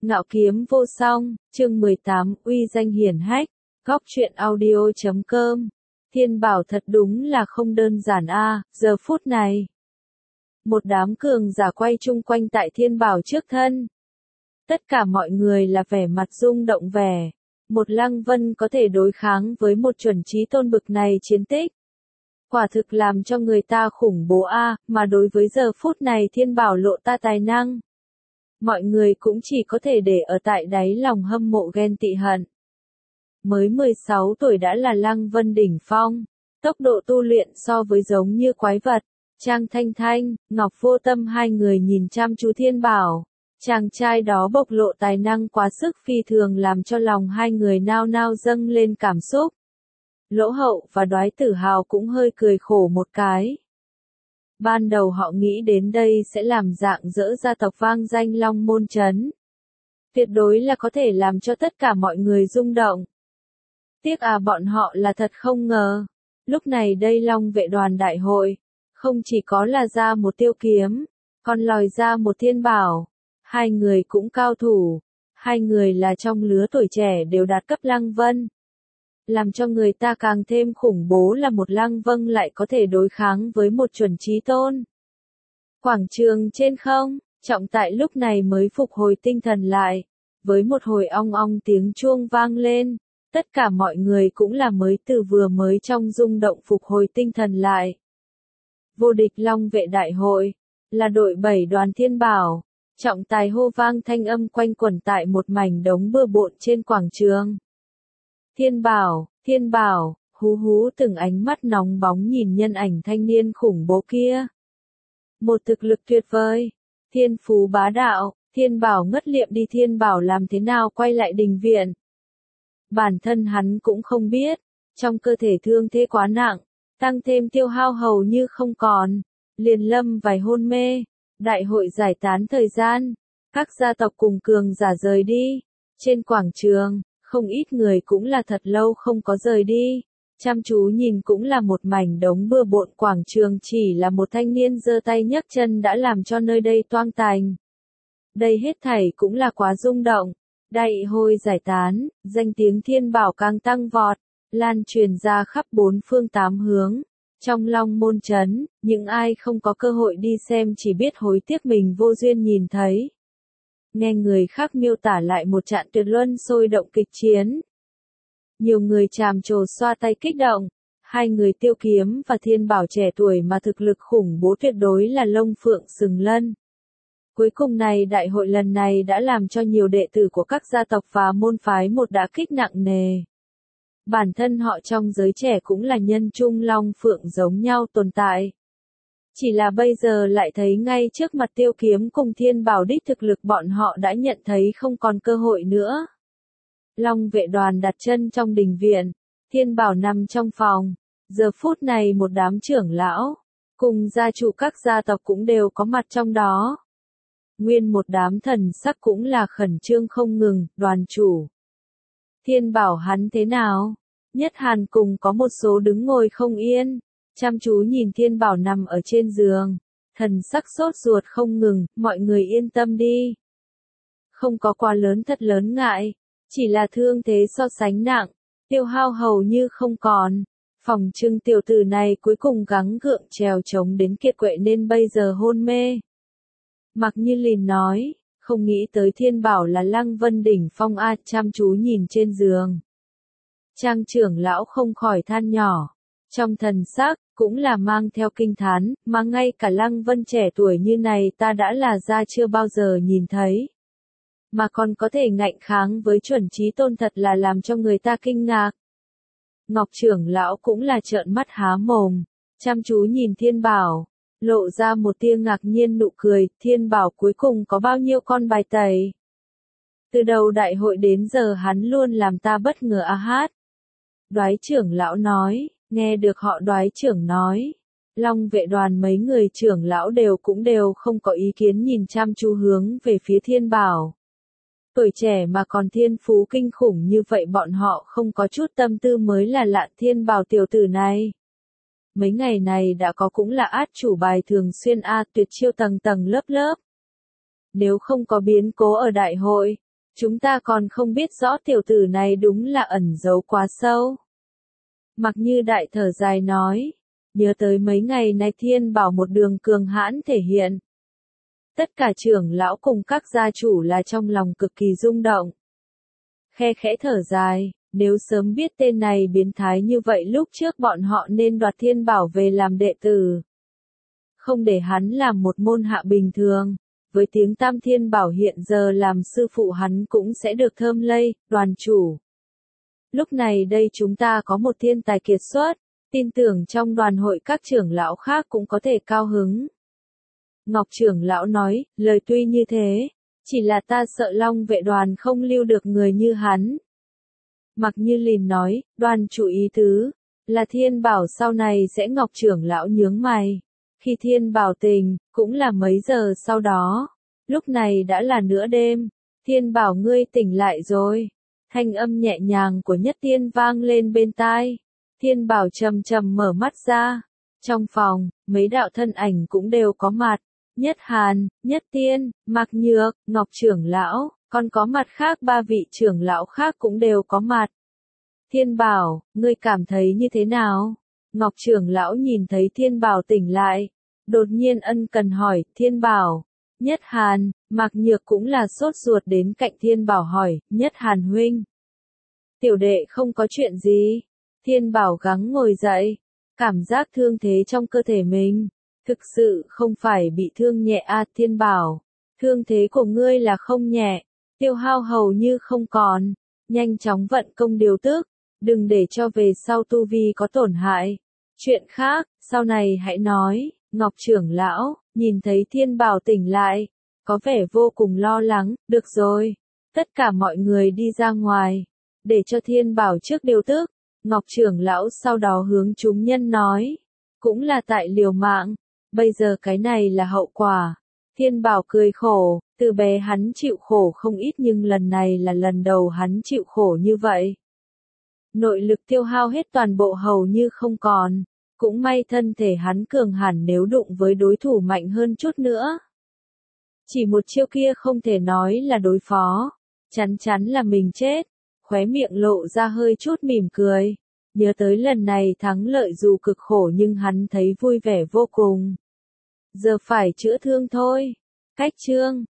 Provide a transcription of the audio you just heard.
Ngạo kiếm vô song, chương 18, uy danh hiển hách, góc truyện audio.com. Thiên Bảo thật đúng là không đơn giản a, giờ phút này. Một đám cường giả quay chung quanh tại Thiên Bảo trước thân. Tất cả mọi người là vẻ mặt rung động vẻ. Một Lăng Vân có thể đối kháng với một chuẩn chí tôn bực này chiến tích. Quả thực làm cho người ta khủng bố a, mà đối với giờ phút này Thiên Bảo lộ ta tài năng. Mọi người cũng chỉ có thể để ở tại đáy lòng hâm mộ ghen tị hận. Mới 16 tuổi đã là Lăng Vân đỉnh phong, tốc độ tu luyện so với giống như quái vật. Trang Thanh Thanh, Ngọc Vô Tâm hai người nhìn chăm chú Thiên Bảo. Chàng trai đó bộc lộ tài năng quá sức phi thường làm cho lòng hai người nao nao dâng lên cảm xúc. Lỗ Hậu và Đoái Tử Hào cũng hơi cười khổ một cái. Ban đầu họ nghĩ đến đây sẽ làm dạng dỡ gia tộc vang danh Long Môn Trấn. Tuyệt đối là có thể làm cho tất cả mọi người rung động. Tiếc bọn họ là thật không ngờ. Lúc này đây Long Vệ đoàn đại hội, không chỉ có là ra một Tiêu Kiếm, còn lòi ra một Thiên Bảo. Hai người cũng cao thủ, hai người là trong lứa tuổi trẻ đều đạt cấp Lăng Vân. Làm cho người ta càng thêm khủng bố là một Lăng Vân lại có thể đối kháng với một chuẩn chí tôn. Quảng trường trên không, Trọng Tại lúc này mới phục hồi tinh thần lại, với một hồi ong ong tiếng chuông vang lên, tất cả mọi người cũng là mới từ vừa mới trong rung động phục hồi tinh thần lại. Vô địch Long Vệ đại hội, là đội 7 đoàn Thiên Bảo, trọng tài hô vang thanh âm quanh quẩn tại một mảnh đống bừa bộn trên quảng trường. Thiên Bảo, hú hú từng ánh mắt nóng bóng nhìn nhân ảnh thanh niên khủng bố kia. Một thực lực tuyệt vời, thiên phú bá đạo, Thiên Bảo ngất liệm đi. Thiên Bảo làm thế nào quay lại đình viện? Bản thân hắn cũng không biết, trong cơ thể thương thế quá nặng, tăng thêm tiêu hao hầu như không còn, liền lâm vài hôn mê. Đại hội giải tán thời gian, các gia tộc cùng cường giả rời đi. Trên quảng trường, không ít người cũng là thật lâu không có rời đi. Chăm chú nhìn cũng là một mảnh đống bừa bộn quảng trường, chỉ là một thanh niên giơ tay nhấc chân đã làm cho nơi đây toang tành. Đây hết thảy cũng là quá rung động. Đại hội giải tán, danh tiếng Thiên Bảo càng tăng vọt, lan truyền ra khắp bốn phương tám hướng. Trong Long Môn Trấn, những ai không có cơ hội đi xem chỉ biết hối tiếc mình vô duyên nhìn thấy. Nghe người khác miêu tả lại một trận tuyệt luân sôi động kịch chiến. Nhiều người tràm trồ xoa tay kích động. Hai người Tiêu Kiếm và Thiên Bảo trẻ tuổi mà thực lực khủng bố tuyệt đối là lông phượng sừng lân. Cuối cùng này đại hội lần này đã làm cho nhiều đệ tử của các gia tộc và môn phái một đả kích nặng nề. Bản thân họ trong giới trẻ cũng là nhân trung long phượng giống nhau tồn tại. Chỉ là bây giờ lại thấy ngay trước mặt Tiêu Kiếm cùng Thiên Bảo đích thực lực bọn họ đã nhận thấy không còn cơ hội nữa. Long Vệ đoàn đặt chân trong đình viện, Thiên Bảo nằm trong phòng. Giờ phút này một đám trưởng lão, cùng gia chủ các gia tộc cũng đều có mặt trong đó. Nguyên một đám thần sắc cũng là khẩn trương không ngừng. Đoàn chủ Thiên Bảo hắn thế nào? Nhất Hàn cùng có một số đứng ngồi không yên, chăm chú nhìn Thiên Bảo nằm ở trên giường, thần sắc sốt ruột không ngừng. Mọi người yên tâm đi, không có quá lớn thật lớn ngại, chỉ là thương thế so sánh nặng, tiêu hao hầu như không còn. Phòng trưng tiểu tử này cuối cùng gắng gượng trèo chống đến kiệt quệ nên bây giờ hôn mê. Mặc Như Lìn nói, không nghĩ tới Thiên Bảo là Lăng Vân đỉnh phong a. Chăm chú nhìn trên giường, Trang trưởng lão không khỏi than nhỏ, trong thần sắc cũng là mang theo kinh thán, mà ngay cả Lăng Vân trẻ tuổi như này ta đã là ra chưa bao giờ nhìn thấy. Mà còn có thể ngạnh kháng với chuẩn chí tôn thật là làm cho người ta kinh ngạc. Ngọc trưởng lão cũng là trợn mắt há mồm, chăm chú nhìn Thiên Bảo, lộ ra một tia ngạc nhiên nụ cười. Thiên Bảo cuối cùng có bao nhiêu con bài tẩy? Từ đầu đại hội đến giờ hắn luôn làm ta bất ngờ a hát. Đoái trưởng lão nói, nghe được họ Đoái trưởng nói. Long Vệ đoàn mấy người trưởng lão cũng đều không có ý kiến nhìn chăm chú hướng về phía Thiên Bảo. Tuổi trẻ mà còn thiên phú kinh khủng như vậy bọn họ không có chút tâm tư mới là lạ. Thiên Bảo tiểu tử này. Mấy ngày này đã có cũng là át chủ bài thường xuyên tuyệt chiêu tầng tầng lớp lớp. Nếu không có biến cố ở đại hội, Chúng ta còn không biết rõ tiểu tử này đúng là ẩn giấu quá sâu. Mặc Như Đại thở dài nói, nhớ tới mấy ngày nay Thiên Bảo một đường cường hãn thể hiện. Tất cả trưởng lão cùng các gia chủ là trong lòng cực kỳ rung động. Khe khẽ thở dài, nếu sớm biết tên này biến thái như vậy lúc trước bọn họ nên đoạt Thiên Bảo về làm đệ tử. Không để hắn làm một môn hạ bình thường. Với tiếng Tam Thiên Bảo hiện giờ làm sư phụ hắn cũng sẽ được thơm lây, đoàn chủ. Lúc này đây chúng ta có một thiên tài kiệt xuất, tin tưởng trong đoàn hội các trưởng lão khác cũng có thể cao hứng. Ngọc trưởng lão nói, lời tuy như thế, chỉ là ta sợ Long vệ đoàn không lưu được người như hắn. Mặc Như Lìn nói, đoàn chủ ý tứ, là Thiên Bảo sau này sẽ Ngọc trưởng lão nhướng mày. Khi Thiên Bảo tỉnh, cũng là mấy giờ sau đó. Lúc này đã là nửa đêm. Thiên Bảo ngươi tỉnh lại rồi. Thanh âm nhẹ nhàng của Nhất Tiên vang lên bên tai. Thiên Bảo chậm chậm mở mắt ra. Trong phòng, mấy đạo thân ảnh cũng đều có mặt. Nhất Hàn, Nhất Tiên, Mạc Nhược, Ngọc trưởng lão, còn có mặt khác ba vị trưởng lão khác cũng đều có mặt. Thiên Bảo, ngươi cảm thấy như thế nào? Ngọc trưởng lão nhìn thấy Thiên Bảo tỉnh lại. Đột nhiên ân cần hỏi, Thiên Bảo. Nhất Hàn, Mạc Nhược cũng là sốt ruột đến cạnh Thiên Bảo hỏi, Nhất Hàn huynh. Tiểu đệ không có chuyện gì. Thiên Bảo gắng ngồi dậy. Cảm giác thương thế trong cơ thể mình. Thực sự không phải bị thương nhẹ à Thiên Bảo. Thương thế của ngươi là không nhẹ. Tiêu hao hầu như không còn. Nhanh chóng vận công điều tức. Đừng để cho về sau tu vi có tổn hại. Chuyện khác, sau này hãy nói. Ngọc trưởng lão, nhìn thấy Thiên Bảo tỉnh lại, có vẻ vô cùng lo lắng, được rồi. Tất cả mọi người đi ra ngoài, để cho Thiên Bảo trước điều tức. Ngọc trưởng lão sau đó hướng chúng nhân nói, cũng là tại liều mạng, bây giờ cái này là hậu quả. Thiên Bảo cười khổ, từ bé hắn chịu khổ không ít nhưng lần này là lần đầu hắn chịu khổ như vậy. Nội lực tiêu hao hết toàn bộ hầu như không còn. Cũng may thân thể hắn cường hẳn nếu đụng với đối thủ mạnh hơn chút nữa. Chỉ một chiêu kia không thể nói là đối phó. Chắn chắn là mình chết. Khóe miệng lộ ra hơi chút mỉm cười. Nhớ tới lần này thắng lợi dù cực khổ nhưng hắn thấy vui vẻ vô cùng. Giờ phải chữa thương thôi. Cách chương